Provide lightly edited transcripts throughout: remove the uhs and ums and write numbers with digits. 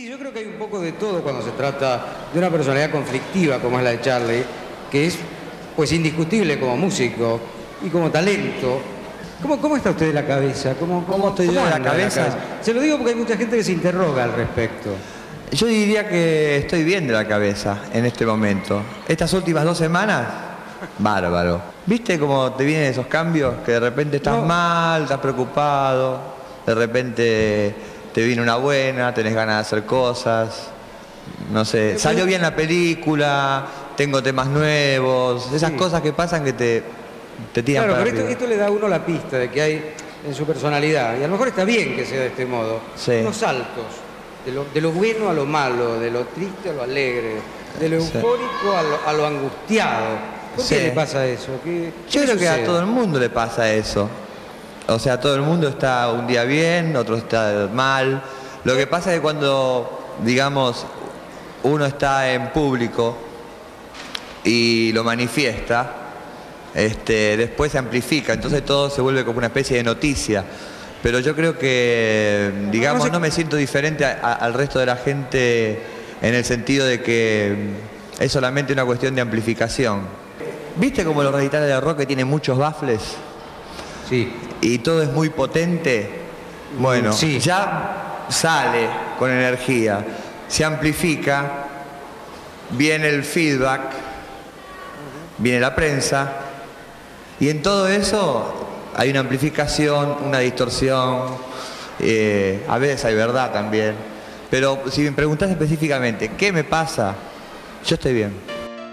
Sí, yo creo que hay un poco de todo cuando se trata de una personalidad conflictiva como es la de Charlie, que es pues indiscutible como músico y como talento. ¿Cómo está usted de la cabeza? ¿Cómo estoy yo de la cabeza? Se lo digo porque hay mucha gente que se interroga al respecto. Yo diría que estoy bien de la cabeza en este momento. Estas últimas 2 semanas, bárbaro. ¿Viste cómo te vienen esos cambios? Que de repente estás mal, estás preocupado, de repente te viene una buena, tenés ganas de hacer cosas. No sé, salió bien la película, tengo temas nuevos, esas cosas que pasan que te tiran claro, para pero arriba. esto le da a uno la pista de que hay en su personalidad, y a lo mejor está bien que sea de este modo, unos saltos, de lo bueno a lo malo, de lo triste a lo alegre, de lo eufórico a lo angustiado. ¿Por qué le pasa eso? Yo creo que a todo el mundo le pasa eso. O sea, todo el mundo está un día bien, otro está mal. Lo que pasa es que cuando, digamos, uno está en público y lo manifiesta, después se amplifica, entonces todo se vuelve como una especie de noticia. Pero yo creo que, digamos, no me siento diferente al resto de la gente en el sentido de que es solamente una cuestión de amplificación. ¿Viste como los recitales de rock que tienen muchos baffles? Sí. Y todo es muy potente. Bueno, ya sale con energía, se amplifica, viene el feedback, viene la prensa, y en todo eso hay una amplificación, una distorsión, a veces hay verdad también. Pero si me preguntás específicamente, ¿qué me pasa? Yo estoy bien.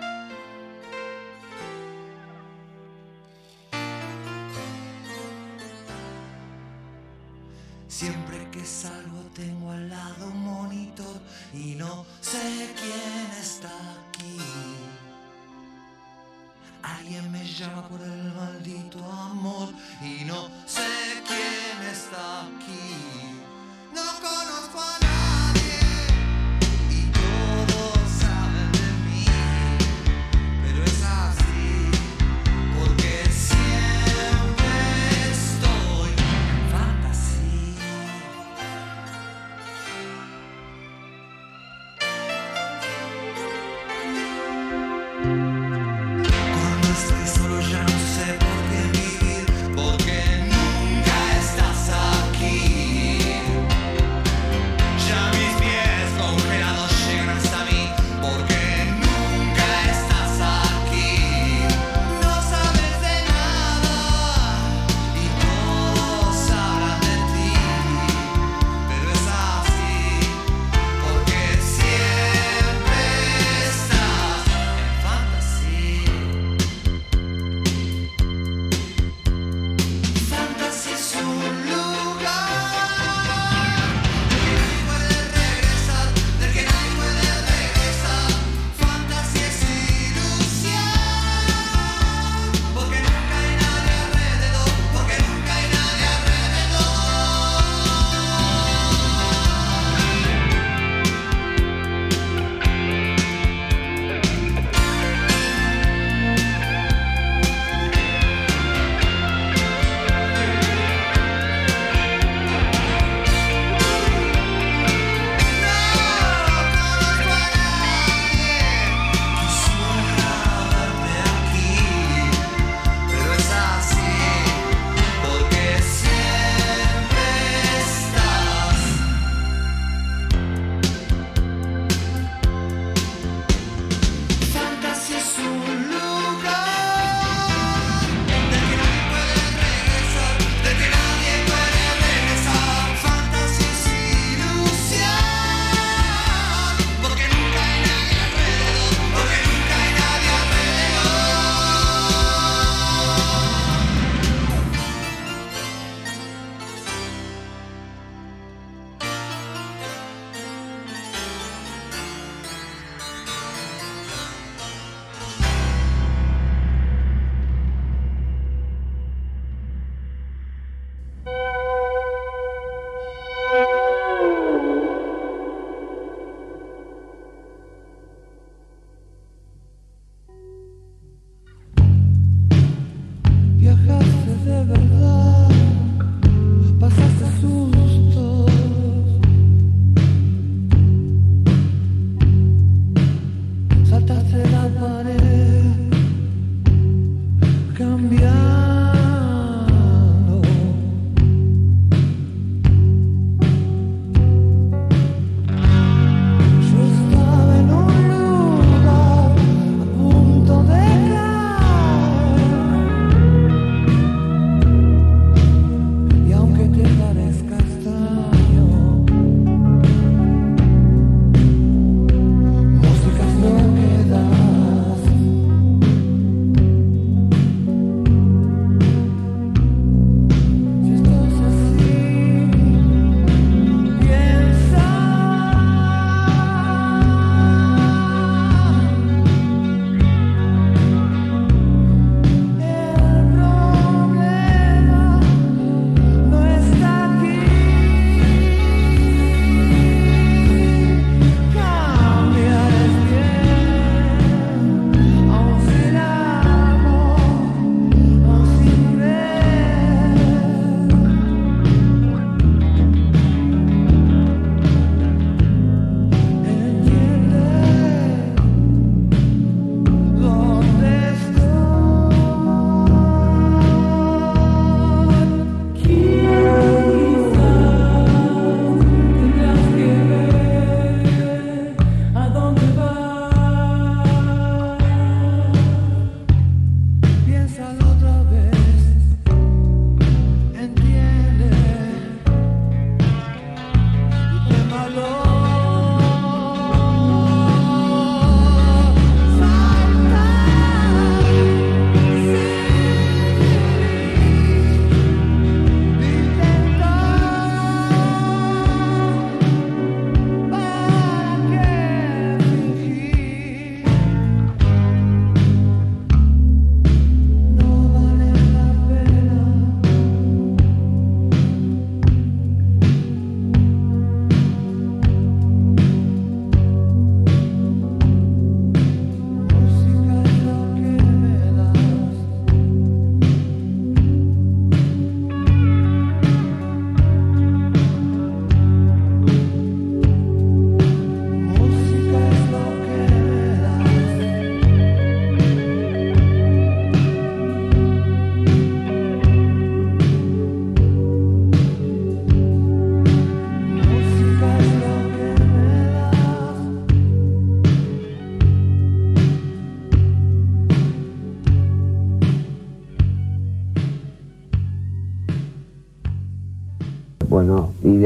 Siempre que salgo tengo al lado un monitor y no sé quién está aquí. Alguien me llama por el maldito amor y no sé quién está aquí. No conozco a nadie y todos saben de mí, pero es así porque siempre estoy en fantasía. Cuando estoy solo ya no sé por qué vivir, porque nunca estás aquí.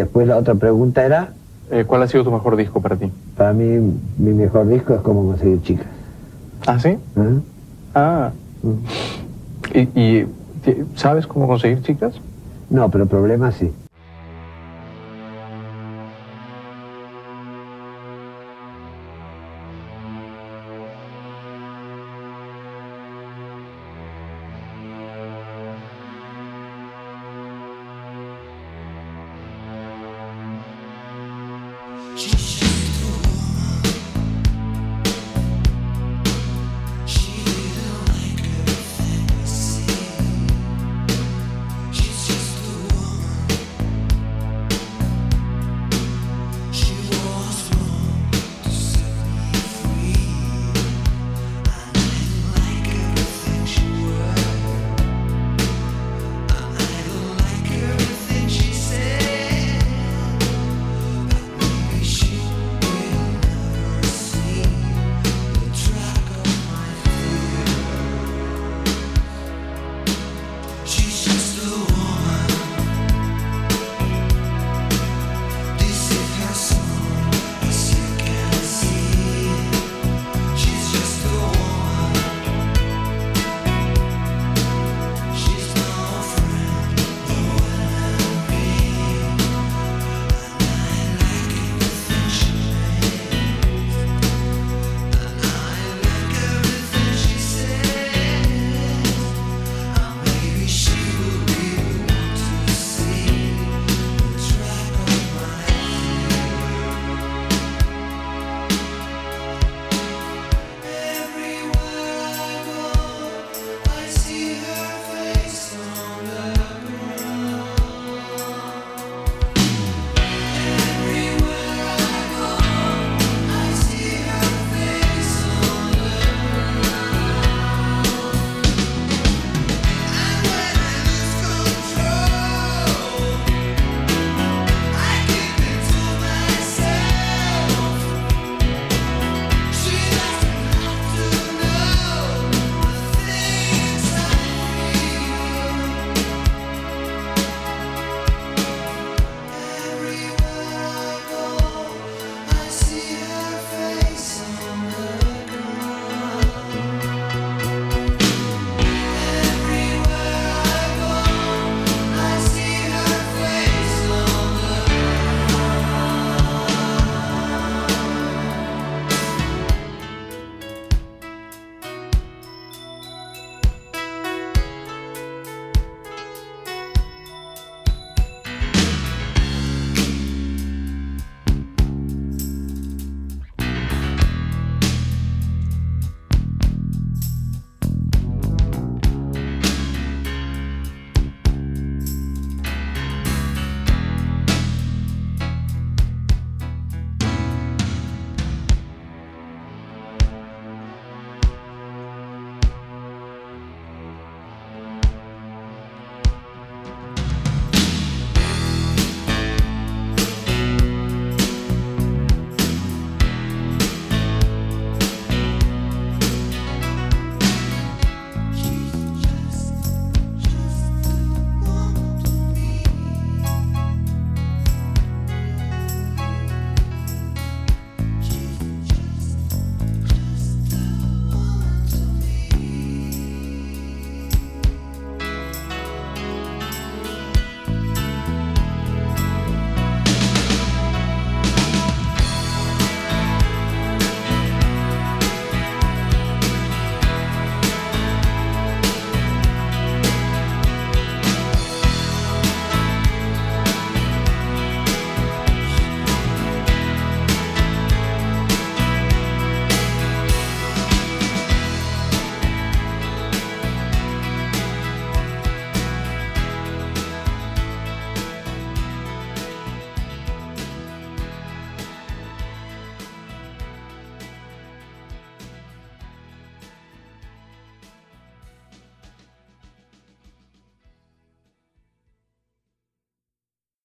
después la otra pregunta era... ¿Cuál ha sido tu mejor disco para ti? Para mí, mi mejor disco es Cómo conseguir chicas. ¿Ah, sí? Ah. ¿Y sabes cómo conseguir chicas? No, pero problemas sí.